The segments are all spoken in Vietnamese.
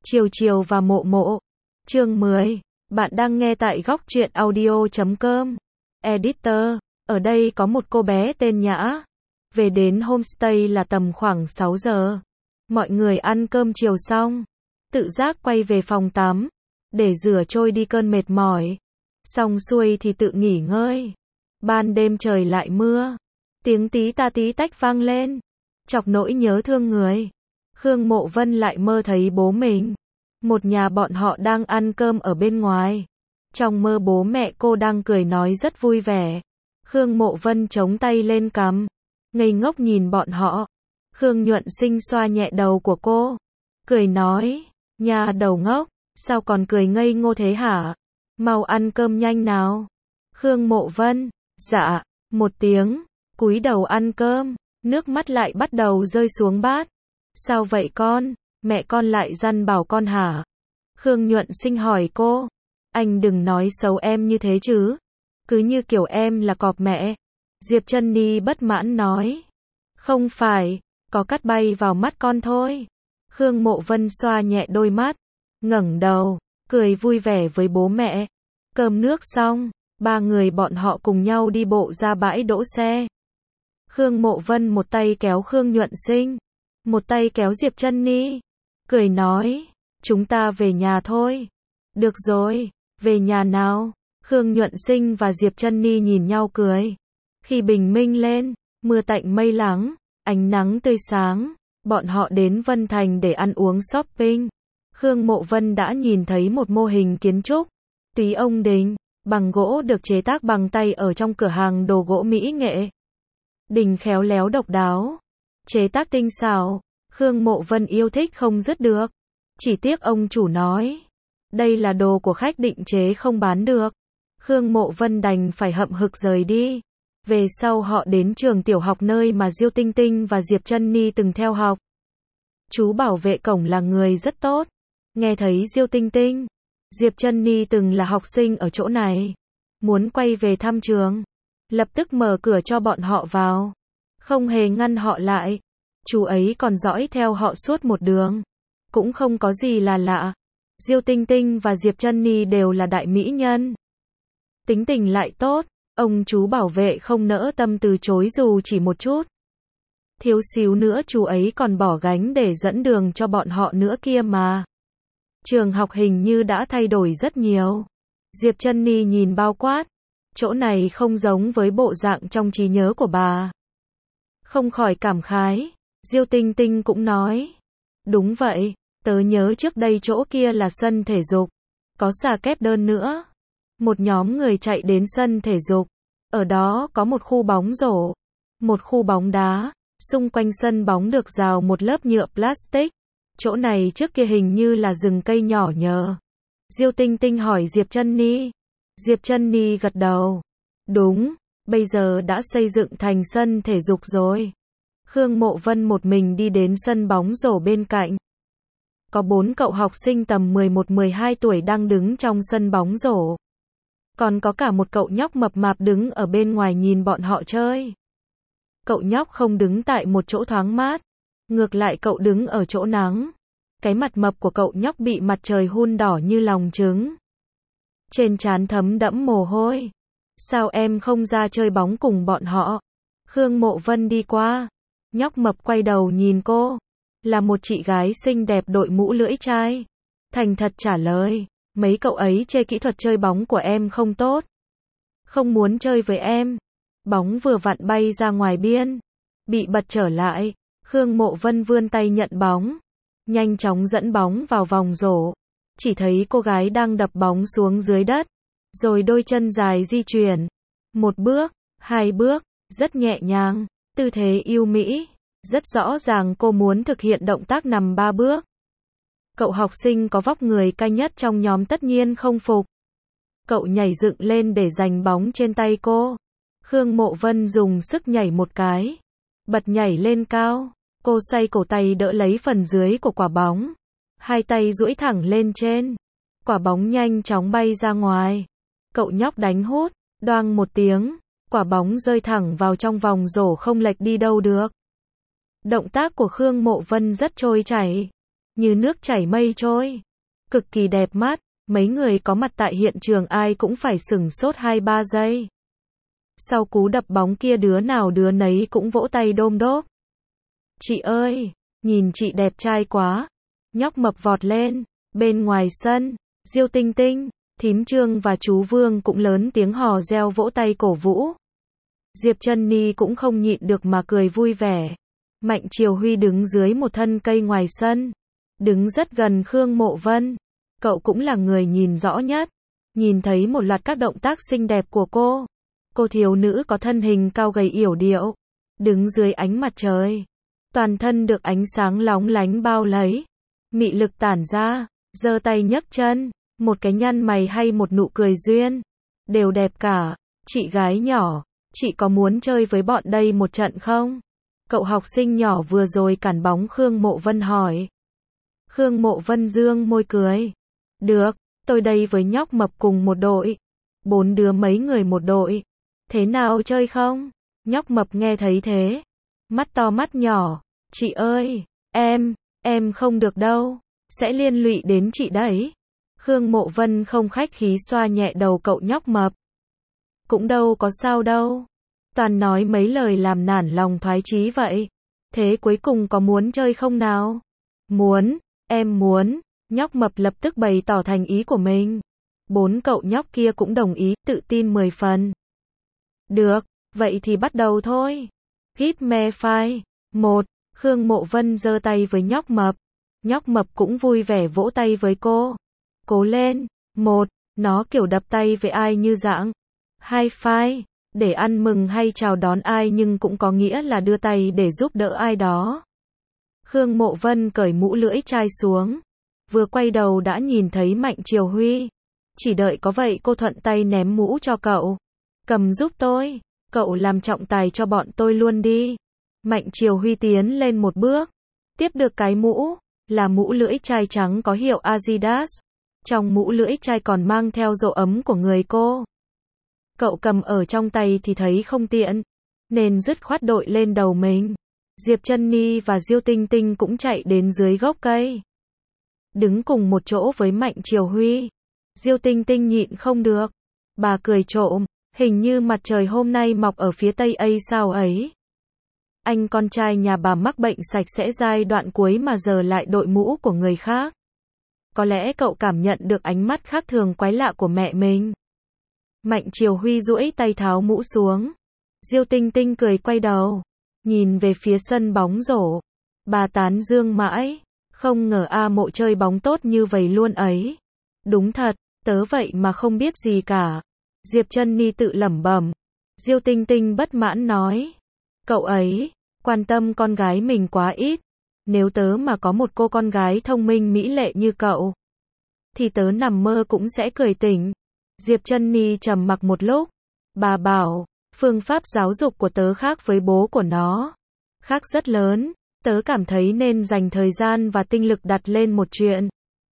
Chiều chiều và mộ mộ. Chương 10. Bạn đang nghe tại góc truyện audio.com. Editor. Ở đây có một cô bé tên Nhã. Về đến homestay là tầm khoảng 6 giờ. Mọi người ăn cơm chiều xong. Tự giác quay về phòng tắm. Để rửa trôi đi cơn mệt mỏi. Xong xuôi thì tự nghỉ ngơi. Ban đêm trời lại mưa. Tiếng tí ta tí tách vang lên. Chọc nỗi nhớ thương người. Khương Mộ Vân lại mơ thấy bố mình. Một nhà bọn họ đang ăn cơm ở bên ngoài. Trong mơ bố mẹ cô đang cười nói rất vui vẻ. Khương Mộ Vân chống tay lên cằm, ngây ngốc nhìn bọn họ. Khương Nhuận Sinh xoa nhẹ đầu của cô, cười nói, nhà đầu ngốc, sao còn cười ngây ngô thế hả? Mau ăn cơm nhanh nào. Khương Mộ Vân, dạ, một tiếng, cúi đầu ăn cơm, nước mắt lại bắt đầu rơi xuống bát. Sao vậy con? Mẹ con lại dằn bảo con hả? Khương Nhuận Sinh hỏi cô. Anh đừng nói xấu em như thế chứ. Cứ như kiểu em là cọp mẹ. Diệp Chân Ni bất mãn nói. Không phải, có cắt bay vào mắt con thôi. Khương Mộ Vân xoa nhẹ đôi mắt, ngẩng đầu, cười vui vẻ với bố mẹ. Cơm nước xong, ba người bọn họ cùng nhau đi bộ ra bãi đỗ xe. Khương Mộ Vân một tay kéo Khương Nhuận Sinh, một tay kéo Diệp Chân Ni, cười nói, chúng ta về nhà thôi. Được rồi, về nhà nào? Khương Nhuận Sinh và Diệp Chân Ni nhìn nhau cười. Khi bình minh lên, mưa tạnh mây lắng, ánh nắng tươi sáng, bọn họ đến Vân Thành để ăn uống shopping. Khương Mộ Vân đã nhìn thấy một mô hình kiến trúc, túy ông đình, bằng gỗ được chế tác bằng tay ở trong cửa hàng đồ gỗ mỹ nghệ. Đình khéo léo độc đáo, chế tác tinh xảo, Khương Mộ Vân yêu thích không dứt được. Chỉ tiếc ông chủ nói, đây là đồ của khách định chế không bán được. Khương Mộ Vân đành phải hậm hực rời đi. Về sau họ đến trường tiểu học nơi mà Diêu Tinh Tinh và Diệp Chân Ni từng theo học. Chú bảo vệ cổng là người rất tốt. Nghe thấy Diêu Tinh Tinh, Diệp Chân Ni từng là học sinh ở chỗ này, muốn quay về thăm trường, lập tức mở cửa cho bọn họ vào, không hề ngăn họ lại. Chú ấy còn dõi theo họ suốt một đường, cũng không có gì là lạ. Diêu Tinh Tinh và Diệp Chân Ni đều là đại mỹ nhân, tính tình lại tốt, ông chú bảo vệ không nỡ tâm từ chối dù chỉ một chút. Thiếu xíu nữa chú ấy còn bỏ gánh để dẫn đường cho bọn họ nữa kia mà. Trường học hình như đã thay đổi rất nhiều. Diệp Chân Ni nhìn bao quát, chỗ này không giống với bộ dạng trong trí nhớ của bà. Không khỏi cảm khái. Diêu Tinh Tinh cũng nói, đúng vậy, tớ nhớ trước đây chỗ kia là sân thể dục, có xà kép đơn nữa. Một nhóm người chạy đến sân thể dục, ở đó có một khu bóng rổ, một khu bóng đá, xung quanh sân bóng được rào một lớp nhựa plastic. Chỗ này trước kia hình như là rừng cây nhỏ nhờ. Diêu Tinh Tinh hỏi Diệp Chân Ni. Diệp Chân Ni gật đầu. Đúng, bây giờ đã xây dựng thành sân thể dục rồi. Khương Mộ Vân một mình đi đến sân bóng rổ bên cạnh. Có 4 cậu học sinh tầm 11-12 tuổi đang đứng trong sân bóng rổ. Còn có cả một cậu nhóc mập mạp đứng ở bên ngoài nhìn bọn họ chơi. Cậu nhóc không đứng tại một chỗ thoáng mát, ngược lại cậu đứng ở chỗ nắng. Cái mặt mập của cậu nhóc bị mặt trời hun đỏ như lòng trứng. Trên trán thấm đẫm mồ hôi. Sao em không ra chơi bóng cùng bọn họ? Khương Mộ Vân đi qua. Nhóc mập quay đầu nhìn cô. Là một chị gái xinh đẹp đội mũ lưỡi chai. Thành thật trả lời. Mấy cậu ấy chê kỹ thuật chơi bóng của em không tốt. Không muốn chơi với em. Bóng vừa vặn bay ra ngoài biên. Bị bật trở lại. Khương Mộ Vân vươn tay nhận bóng. Nhanh chóng dẫn bóng vào vòng rổ. Chỉ thấy cô gái đang đập bóng xuống dưới đất. Rồi đôi chân dài di chuyển. Một bước, hai bước, rất nhẹ nhàng. Tư thế yêu mỹ. Rất rõ ràng cô muốn thực hiện động tác nằm 3 bước. Cậu học sinh có vóc người cao nhất trong nhóm tất nhiên không phục. Cậu nhảy dựng lên để giành bóng trên tay cô. Khương Mộ Vân dùng sức nhảy một cái. Bật nhảy lên cao. Cô xoay cổ tay đỡ lấy phần dưới của quả bóng. Hai tay duỗi thẳng lên trên. Quả bóng nhanh chóng bay ra ngoài. Cậu nhóc đánh hút. Đoang một tiếng. Quả bóng rơi thẳng vào trong vòng rổ không lệch đi đâu được. Động tác của Khương Mộ Vân rất trôi chảy. như nước chảy mây trôi, cực kỳ đẹp mắt. Mấy người có mặt tại hiện trường ai cũng phải sửng sốt 2-3 giây. Sau cú đập bóng kia đứa nào đứa nấy cũng vỗ tay đôm đốp. Chị ơi, nhìn chị đẹp trai quá. Nhóc mập vọt lên. Bên ngoài sân, Diêu Tinh Tinh, thím Trương và chú Vương cũng lớn tiếng hò reo vỗ tay cổ vũ. Diệp Chân Ni cũng không nhịn được mà cười vui vẻ. Mạnh Triều Huy đứng dưới một thân cây ngoài sân, đứng rất gần Khương Mộ Vân. Cậu cũng là người nhìn rõ nhất, nhìn thấy một loạt các động tác xinh đẹp của cô. Cô thiếu nữ có thân hình cao gầy yểu điệu, đứng dưới ánh mặt trời, toàn thân được ánh sáng lóng lánh bao lấy, mị lực tản ra, giơ tay nhấc chân, một cái nhăn mày hay một nụ cười duyên, đều đẹp cả. Chị gái nhỏ, chị có muốn chơi với bọn đây một trận không? Cậu học sinh nhỏ vừa rồi cản bóng Khương Mộ Vân hỏi. Khương Mộ Vân dương môi cười. Được, tôi đây với nhóc mập cùng một đội. 4 đứa mấy người một đội. Thế nào chơi không? Nhóc mập nghe thấy thế, mắt to mắt nhỏ. Chị ơi, em không được đâu. Sẽ liên lụy đến chị đấy. Khương Mộ Vân không khách khí xoa nhẹ đầu cậu nhóc mập. Cũng đâu có sao đâu. Toàn nói mấy lời làm nản lòng thoái chí vậy. Thế cuối cùng có muốn chơi không nào? Muốn, em muốn. Nhóc mập lập tức bày tỏ thành ý của mình. 4 cậu nhóc kia cũng đồng ý, tự tin 10 phần. Được, vậy thì bắt đầu thôi. Hit me five. 1. Khương Mộ Vân giơ tay với nhóc mập. Nhóc mập cũng vui vẻ vỗ tay với cô. Cố lên. 1. Nó kiểu đập tay với ai như dạng high five, để ăn mừng hay chào đón ai nhưng cũng có nghĩa là đưa tay để giúp đỡ ai đó. Khương Mộ Vân cởi mũ lưỡi chai xuống. Vừa quay đầu đã nhìn thấy Mạnh Triều Huy. Chỉ đợi có vậy cô thuận tay ném mũ cho cậu. Cầm giúp tôi. Cậu làm trọng tài cho bọn tôi luôn đi. Mạnh Triều Huy tiến lên một bước. Tiếp được cái mũ. Là mũ lưỡi chai trắng có hiệu Adidas. Trong mũ lưỡi chai còn mang theo dấu ấm của người cô. Cậu cầm ở trong tay thì thấy không tiện, nên dứt khoát đội lên đầu mình. Diệp Chân Ni và Diêu Tinh Tinh cũng chạy đến dưới gốc cây. Đứng cùng một chỗ với Mạnh Triều Huy. Diêu Tinh Tinh nhịn không được. Bà cười trộm, hình như mặt trời hôm nay mọc ở phía tây ấy sao ấy. Anh con trai nhà bà mắc bệnh sạch sẽ giai đoạn cuối mà giờ lại đội mũ của người khác. Có lẽ cậu cảm nhận được ánh mắt khác thường quái lạ của mẹ mình. Mạnh Triều Huy duỗi tay tháo mũ xuống. Diêu Tinh Tinh cười quay đầu, nhìn về phía sân bóng rổ. Bà tán dương mãi, không ngờ A Mộ chơi bóng tốt như vậy luôn ấy. Đúng thật, tớ vậy mà không biết gì cả. Diệp Chân Ni tự lẩm bẩm. Diêu Tinh Tinh bất mãn nói, cậu ấy quan tâm con gái mình quá ít. Nếu tớ mà có một cô con gái thông minh mỹ lệ như cậu, thì tớ nằm mơ cũng sẽ cười tỉnh. Diệp Chân Ni trầm mặc một lúc. Bà bảo, phương pháp giáo dục của tớ khác với bố của nó. Khác rất lớn. Tớ cảm thấy nên dành thời gian và tinh lực đặt lên một chuyện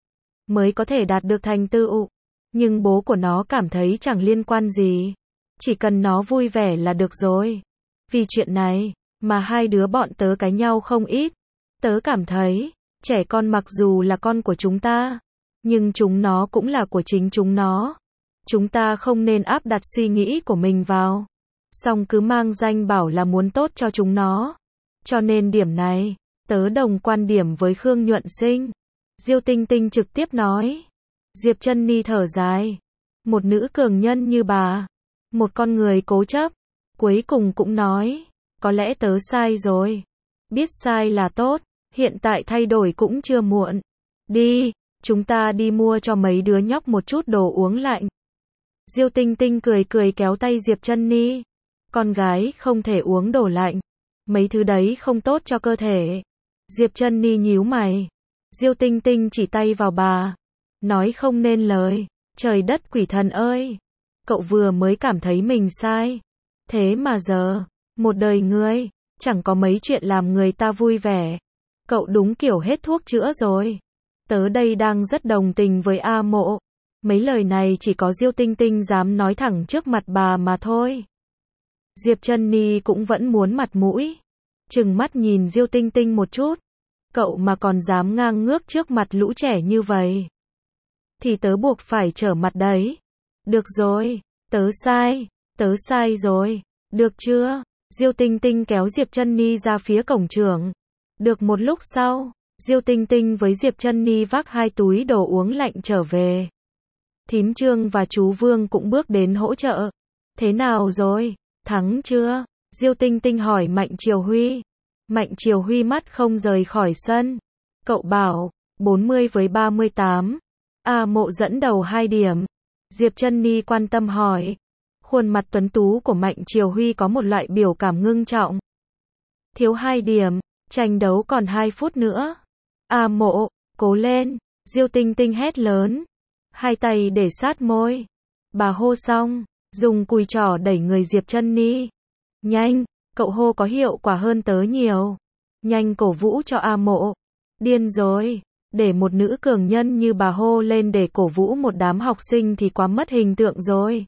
mới có thể đạt được thành tựu. Nhưng bố của nó cảm thấy chẳng liên quan gì. Chỉ cần nó vui vẻ là được rồi. Vì chuyện này mà hai đứa bọn tớ cãi nhau không ít. Tớ cảm thấy, trẻ con mặc dù là con của chúng ta, nhưng chúng nó cũng là của chính chúng nó. Chúng ta không nên áp đặt suy nghĩ của mình vào. Xong cứ mang danh bảo là muốn tốt cho chúng nó. Cho nên điểm này, tớ đồng quan điểm với Khương Nhuận Sinh. Diêu Tinh Tinh trực tiếp nói. Diệp Chân Ni thở dài. Một nữ cường nhân như bà. Một con người cố chấp. Cuối cùng cũng nói. Có lẽ tớ sai rồi. Biết sai là tốt. Hiện tại thay đổi cũng chưa muộn. Đi, chúng ta đi mua cho mấy đứa nhóc một chút đồ uống lạnh. Diêu Tinh Tinh cười cười kéo tay Diệp Chân Ni. Con gái không thể uống đồ lạnh. Mấy thứ đấy không tốt cho cơ thể. Diệp Chân Ni nhíu mày. Diêu Tinh Tinh chỉ tay vào bà. Nói không nên lời. Trời đất quỷ thần ơi. Cậu vừa mới cảm thấy mình sai. Thế mà giờ, một đời ngươi, chẳng có mấy chuyện làm người ta vui vẻ. Cậu đúng kiểu hết thuốc chữa rồi. Tớ đây đang rất đồng tình với A Mộ. Mấy lời này chỉ có Diêu Tinh Tinh dám nói thẳng trước mặt bà mà thôi. Diệp Chân Ni cũng vẫn muốn mặt mũi. Trừng mắt nhìn Diêu Tinh Tinh một chút. cậu mà còn dám ngang ngước trước mặt lũ trẻ như vậy, thì tớ buộc phải trở mặt đấy. Được rồi, tớ sai rồi, được chưa? Diêu Tinh Tinh kéo Diệp Chân Ni ra phía cổng trường. Được một lúc sau, Diêu Tinh Tinh với Diệp Chân Ni vác 2 túi đồ uống lạnh trở về. Thím Trương và chú Vương cũng bước đến hỗ trợ. Thế nào rồi, thắng chưa? Diêu Tinh Tinh hỏi Mạnh Triều Huy. Mạnh Triều Huy mắt không rời khỏi sân. Cậu bảo, 40 với 38. A Mộ dẫn đầu 2 điểm. Diệp Chân Ni quan tâm hỏi. Khuôn mặt tuấn tú của Mạnh Triều Huy có một loại biểu cảm ngưng trọng. Thiếu 2 điểm, tranh đấu còn 2 phút nữa. A Mộ, cố lên, Diêu Tinh Tinh hét lớn. 2 tay để sát môi. Bà hô xong, dùng cùi trỏ đẩy người Diệp Chân Ni. Nhanh, cậu hô có hiệu quả hơn tớ nhiều. Nhanh cổ vũ cho A Mộ. Điên rồi, để một nữ cường nhân như bà hô lên để cổ vũ một đám học sinh thì quá mất hình tượng rồi.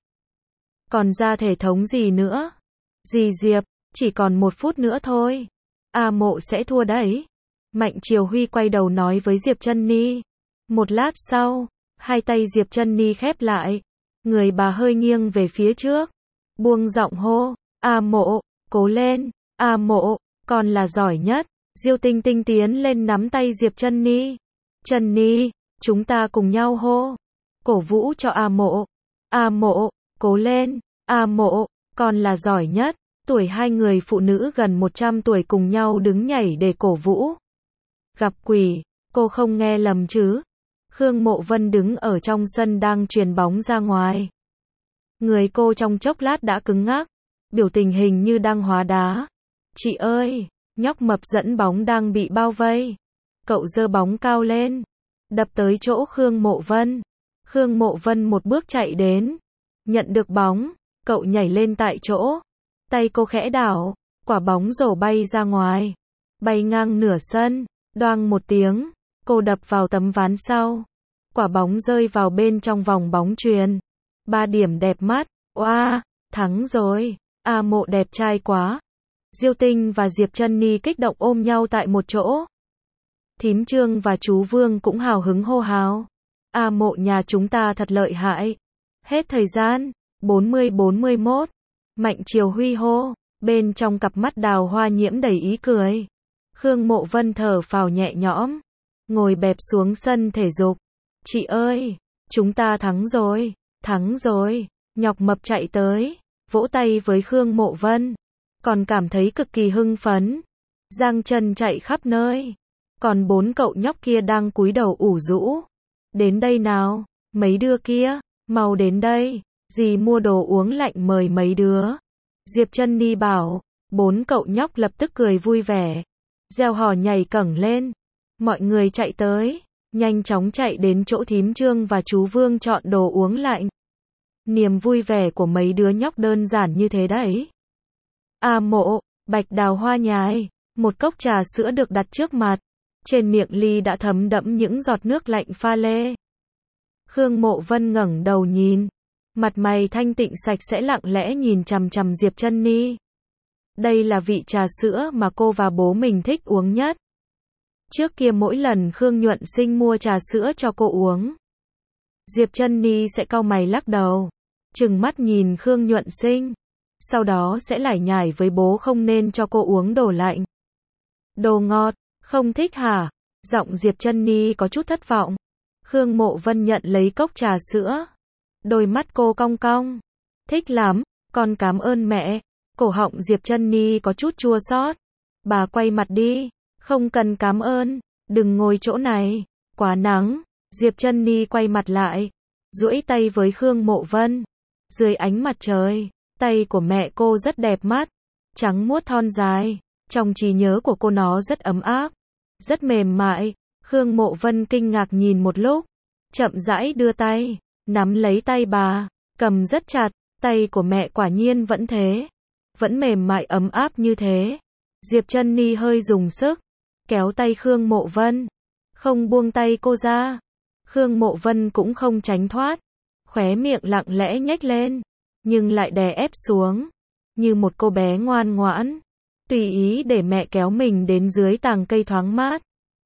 Còn ra thể thống gì nữa? Dì Diệp, chỉ còn 1 phút nữa thôi. A Mộ sẽ thua đấy. Mạnh Triều Huy quay đầu nói với Diệp Chân Ni. Một lát sau, 2 tay Diệp Chân Ni khép lại. Người bà hơi nghiêng về phía trước. Buông giọng hô. A Mộ, cố lên. A Mộ, con là giỏi nhất. Diêu Tinh Tinh tiến lên nắm tay Diệp Chân Ni. Chân Ni, chúng ta cùng nhau hô. Cổ vũ cho A Mộ. A Mộ, cố lên. A Mộ, con là giỏi nhất. Tuổi 2 người phụ nữ gần 100 tuổi cùng nhau đứng nhảy để cổ vũ. Gặp quỷ, cô không nghe lầm chứ? Khương Mộ Vân đứng ở trong sân đang chuyền bóng ra ngoài. Người cô trong chốc lát đã cứng ngắc, biểu tình hình như đang hóa đá. Chị ơi, nhóc mập dẫn bóng đang bị bao vây. Cậu giơ bóng cao lên, đập tới chỗ Khương Mộ Vân. Khương Mộ Vân một bước chạy đến, nhận được bóng, cậu nhảy lên tại chỗ. Tay cô khẽ đảo, quả bóng rổ bay ra ngoài, bay ngang nửa sân, đoang một tiếng, cô đập vào tấm ván sau. Quả bóng rơi vào bên trong vòng bóng chuyền. 3 điểm đẹp mắt, oa, thắng rồi, A Mộ đẹp trai quá. Diêu Tinh và Diệp Chân Ni kích động ôm nhau tại một chỗ. Thím Trương và chú Vương cũng hào hứng hô hào. A Mộ nhà chúng ta thật lợi hại. Hết thời gian, 40-41. Mạnh Triều Huy hô, bên trong cặp mắt đào hoa nhiễm đầy ý cười. Khương Mộ Vân thở phào nhẹ nhõm, ngồi bẹp xuống sân thể dục. Chị ơi, chúng ta thắng rồi, nhọc mập chạy tới, vỗ tay với Khương Mộ Vân, còn cảm thấy cực kỳ hưng phấn, giang chân chạy khắp nơi. Còn 4 cậu nhóc kia đang cúi đầu ủ rũ. Đến đây nào, mấy đứa kia, mau đến đây, dì mua đồ uống lạnh mời mấy đứa. Diệp Chân Ni bảo, 4 cậu nhóc lập tức cười vui vẻ, reo hò nhảy cẳng lên. Mọi người chạy tới, nhanh chóng chạy đến chỗ thím Trương và chú Vương chọn đồ uống lạnh. Niềm vui vẻ của mấy đứa nhóc đơn giản như thế đấy. A Mộ, bạch đào hoa nhài, một cốc trà sữa được đặt trước mặt. Trên miệng ly đã thấm đẫm những giọt nước lạnh pha lê. Khương Mộ Vân ngẩng đầu nhìn, mặt mày thanh tịnh sạch sẽ lặng lẽ nhìn chằm chằm Diệp Chân Ni. Đây là vị trà sữa mà cô và bố mình thích uống nhất. Trước kia mỗi lần Khương Nhuận Sinh mua trà sữa cho cô uống, Diệp Chân Ni sẽ cau mày lắc đầu, trừng mắt nhìn Khương Nhuận Sinh, sau đó sẽ lải nhải với bố không nên cho cô uống đồ lạnh. Đồ ngọt, không thích hả? Giọng Diệp Chân Ni có chút thất vọng. Khương Mộ Vân nhận lấy cốc trà sữa. Đôi mắt cô cong cong. Thích lắm, con cảm ơn mẹ. Cổ họng Diệp Chân Ni có chút chua xót. Bà quay mặt đi. Không cần cảm ơn. Đừng ngồi chỗ này. Quá nắng. Diệp Chân Ni quay mặt lại, duỗi tay với Khương Mộ Vân. Dưới ánh mặt trời, tay của mẹ cô rất đẹp mắt, trắng muốt thon dài. Trong trí nhớ của cô nó rất ấm áp, rất mềm mại. Khương Mộ Vân kinh ngạc nhìn một lúc, chậm rãi đưa tay, nắm lấy tay bà, cầm rất chặt. Tay của mẹ quả nhiên vẫn thế, vẫn mềm mại ấm áp như thế. Diệp Chân Ni hơi dùng sức, kéo tay Khương Mộ Vân, không buông tay cô ra. Khương Mộ Vân cũng không tránh thoát, khóe miệng lặng lẽ nhếch lên, nhưng lại đè ép xuống, như một cô bé ngoan ngoãn, tùy ý để mẹ kéo mình đến dưới tàng cây thoáng mát.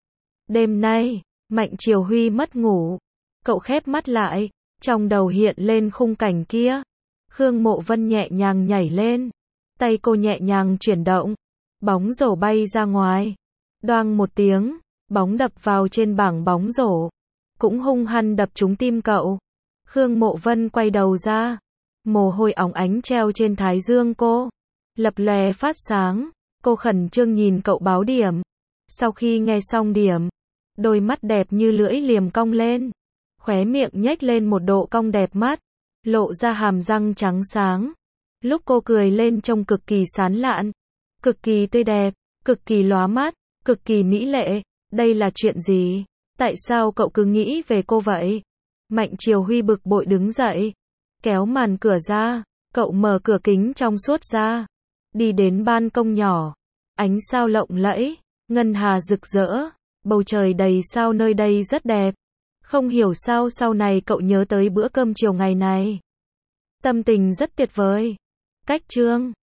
Đêm nay, Mạnh Triều Huy mất ngủ. Cậu khép mắt lại, trong đầu hiện lên khung cảnh kia. Khương Mộ Vân nhẹ nhàng nhảy lên, tay cô nhẹ nhàng chuyển động, bóng rổ bay ra ngoài. Đoang một tiếng, bóng đập vào trên bảng bóng rổ, cũng hung hăng đập trúng tim cậu. Khương Mộ Vân quay đầu ra, mồ hôi óng ánh treo trên thái dương cô, lập lòe phát sáng. Cô khẩn trương nhìn cậu báo điểm. Sau khi nghe xong điểm, đôi mắt đẹp như lưỡi liềm cong lên, khóe miệng nhếch lên một độ cong đẹp mắt, lộ ra hàm răng trắng sáng. Lúc cô cười lên trông cực kỳ sán lạn, cực kỳ tươi đẹp, cực kỳ lóa mắt, cực kỳ mỹ lệ. Đây là chuyện gì? Tại sao cậu cứ nghĩ về cô vậy? Mạnh Triều Huy bực bội đứng dậy, kéo màn cửa ra, cậu mở cửa kính trong suốt ra, đi đến ban công nhỏ. Ánh sao lộng lẫy, ngân hà rực rỡ, bầu trời đầy sao nơi đây rất đẹp. Không hiểu sao sau này cậu nhớ tới bữa cơm chiều ngày này. Tâm tình rất tuyệt vời. Cách chương